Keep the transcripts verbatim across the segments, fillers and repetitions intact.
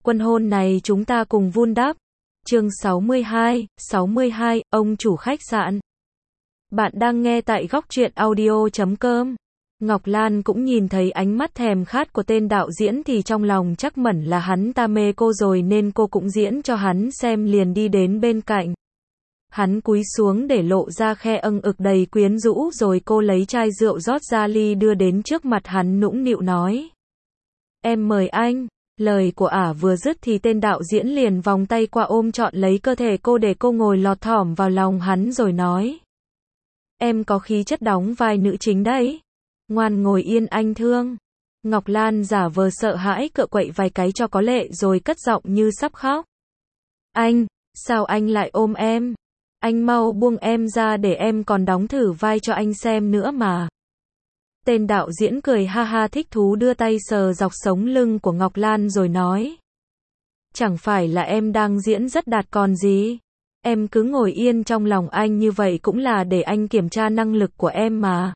Quân hôn này chúng ta cùng vun đắp. Chương sáu mươi hai, sáu mươi hai, ông chủ khách sạn. Bạn đang nghe tại góc truyện audio chấm com. Ngọc Lan cũng nhìn thấy ánh mắt thèm khát của tên đạo diễn thì trong lòng chắc mẩn là hắn ta mê cô rồi nên cô cũng diễn cho hắn xem, liền đi đến bên cạnh. Hắn cúi xuống để lộ ra khe âng ực đầy quyến rũ, rồi cô lấy chai rượu rót ra ly đưa đến trước mặt hắn, nũng nịu nói: "Em mời anh." Lời của ả vừa dứt thì tên đạo diễn liền vòng tay qua ôm trọn lấy cơ thể cô để cô ngồi lọt thỏm vào lòng hắn rồi nói: "Em có khí chất đóng vai nữ chính đấy. Ngoan ngồi yên anh thương." Ngọc Lan giả vờ sợ hãi cựa quậy vài cái cho có lệ rồi cất giọng như sắp khóc: "Anh, sao anh lại ôm em? Anh mau buông em ra để em còn đóng thử vai cho anh xem nữa mà." Tên đạo diễn cười ha ha thích thú đưa tay sờ dọc sống lưng của Ngọc Lan rồi nói: "Chẳng phải là em đang diễn rất đạt còn gì. Em cứ ngồi yên trong lòng anh như vậy cũng là để anh kiểm tra năng lực của em mà.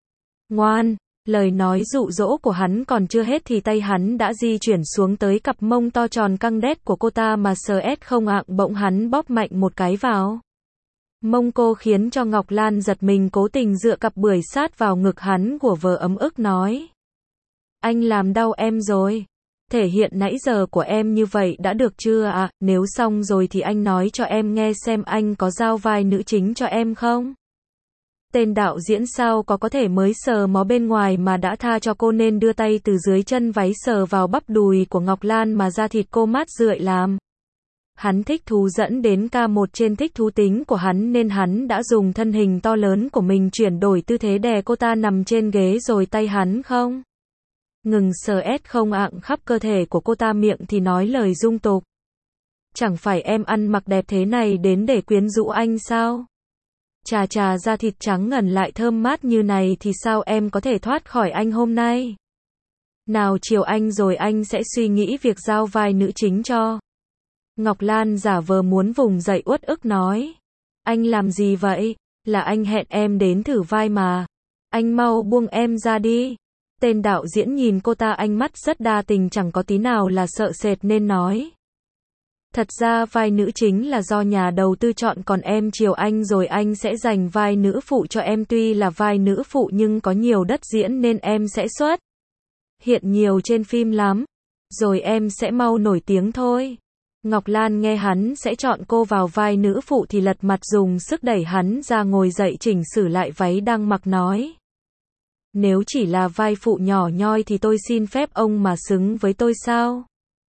Ngoan." Lời nói dụ dỗ của hắn còn chưa hết thì tay hắn đã di chuyển xuống tới cặp mông to tròn căng đét của cô ta mà sờ ét không ạng, bỗng hắn bóp mạnh một cái vào mông cô khiến cho Ngọc Lan giật mình, cố tình dựa cặp bưởi sát vào ngực hắn của vờ, ấm ức nói: "Anh làm đau em rồi. Thể hiện nãy giờ của em như vậy đã được chưa ạ? À? Nếu xong rồi thì anh nói cho em nghe xem anh có giao vai nữ chính cho em không?" Tên đạo diễn sao có có thể mới sờ mó bên ngoài mà đã tha cho cô, nên đưa tay từ dưới chân váy sờ vào bắp đùi của Ngọc Lan mà da thịt cô mát rượi làm. Hắn thích thú dẫn đến ca một trên thích thú tính của hắn nên hắn đã dùng thân hình to lớn của mình chuyển đổi tư thế đè cô ta nằm trên ghế, rồi tay hắn không ngừng sờ ét không ạng khắp cơ thể của cô ta, miệng thì nói lời dung tục: "Chẳng phải em ăn mặc đẹp thế này đến để quyến rũ anh sao? Chà chà, da thịt trắng ngần lại thơm mát như này thì sao em có thể thoát khỏi anh hôm nay? Nào chiều anh rồi anh sẽ suy nghĩ việc giao vai nữ chính cho." Ngọc Lan giả vờ muốn vùng dậy uất ức nói: "Anh làm gì vậy? Là anh hẹn em đến thử vai mà. Anh mau buông em ra đi." Tên đạo diễn nhìn cô ta ánh mắt rất đa tình, chẳng có tí nào là sợ sệt nên nói: "Thật ra vai nữ chính là do nhà đầu tư chọn, còn em chiều anh rồi anh sẽ dành vai nữ phụ cho em. Tuy là vai nữ phụ nhưng có nhiều đất diễn nên em sẽ xuất hiện nhiều trên phim lắm. Rồi em sẽ mau nổi tiếng thôi." Ngọc Lan nghe hắn sẽ chọn cô vào vai nữ phụ thì lật mặt, dùng sức đẩy hắn ra ngồi dậy chỉnh sửa lại váy đang mặc nói: "Nếu chỉ là vai phụ nhỏ nhoi thì tôi xin phép ông mà xứng với tôi sao?"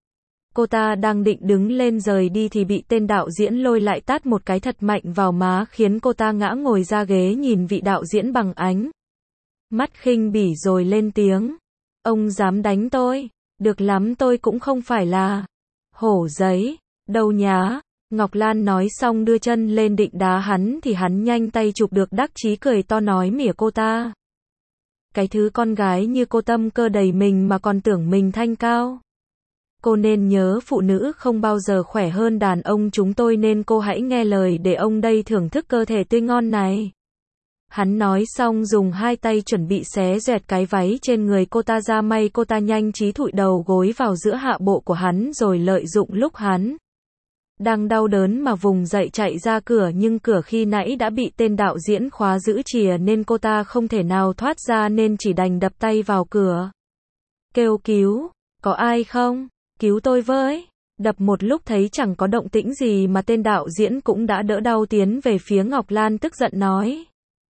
Cô ta đang định đứng lên rời đi thì bị tên đạo diễn lôi lại tát một cái thật mạnh vào má, khiến cô ta ngã ngồi ra ghế nhìn vị đạo diễn bằng ánh mắt khinh bỉ rồi lên tiếng: "Ông dám đánh tôi? Được lắm, tôi cũng không phải là hổ giấy đâu nhá." Ngọc Lan nói xong đưa chân lên định đá hắn thì hắn nhanh tay chụp được, đắc chí cười to nói mỉa cô ta: "Cái thứ con gái như cô tâm cơ đầy mình mà còn tưởng mình thanh cao. Cô nên nhớ phụ nữ không bao giờ khỏe hơn đàn ông chúng tôi, nên cô hãy nghe lời để ông đây thưởng thức cơ thể tươi ngon này." Hắn nói xong dùng hai tay chuẩn bị xé dẹt cái váy trên người cô ta ra, may cô ta nhanh trí thụi đầu gối vào giữa hạ bộ của hắn rồi lợi dụng lúc hắn đang đau đớn mà vùng dậy chạy ra cửa, nhưng cửa khi nãy đã bị tên đạo diễn khóa giữ chìa nên cô ta không thể nào thoát ra, nên chỉ đành đập tay vào cửa kêu cứu: "Có ai không? Cứu tôi với." Đập một lúc thấy chẳng có động tĩnh gì mà tên đạo diễn cũng đã đỡ đau tiến về phía Ngọc Lan, tức giận nói: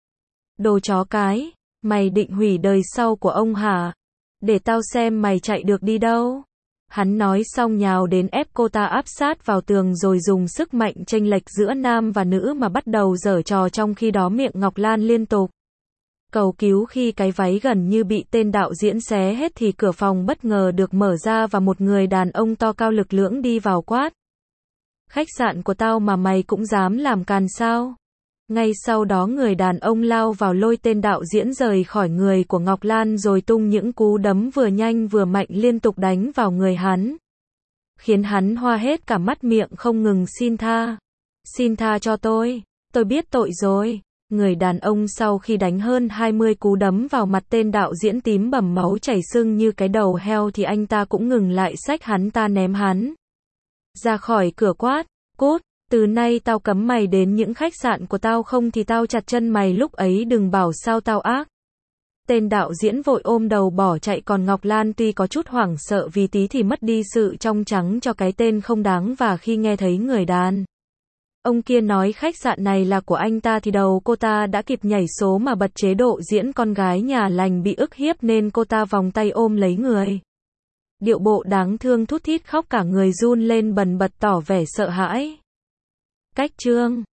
"Đồ chó cái, mày định hủy đời sau của ông hả? Để tao xem mày chạy được đi đâu." Hắn nói xong nhào đến ép cô ta áp sát vào tường rồi dùng sức mạnh chênh lệch giữa nam và nữ mà bắt đầu giở trò, trong khi đó miệng Ngọc Lan liên tục cầu cứu. Khi cái váy gần như bị tên đạo diễn xé hết thì cửa phòng bất ngờ được mở ra và một người đàn ông to cao lực lưỡng đi vào quát: "Khách sạn của tao mà mày cũng dám làm càn sao?" Ngay sau đó người đàn ông lao vào lôi tên đạo diễn rời khỏi người của Ngọc Lan rồi tung những cú đấm vừa nhanh vừa mạnh liên tục đánh vào người hắn, khiến hắn hoa hết cả mắt, miệng không ngừng xin tha: "Xin tha cho tôi, tôi biết tội rồi." Người đàn ông sau khi đánh hơn hai mươi cú đấm vào mặt tên đạo diễn tím bầm máu chảy sưng như cái đầu heo thì anh ta cũng ngừng lại xách hắn ta ném hắn ra khỏi cửa quát, cút, từ nay tao cấm mày đến những khách sạn của tao không thì tao chặt chân mày lúc ấy đừng bảo sao tao ác. Tên đạo diễn vội ôm đầu bỏ chạy còn Ngọc Lan tuy có chút hoảng sợ vì tí thì mất đi sự trong trắng cho cái tên không đáng và khi nghe thấy người đàn ông kia nói khách sạn này là của anh ta thì đầu cô ta đã kịp nhảy số mà bật chế độ diễn con gái nhà lành bị ức hiếp nên cô ta vòng tay ôm lấy người. Điệu bộ đáng thương thút thít khóc cả người run lên bần bật tỏ vẻ sợ hãi. Cách chương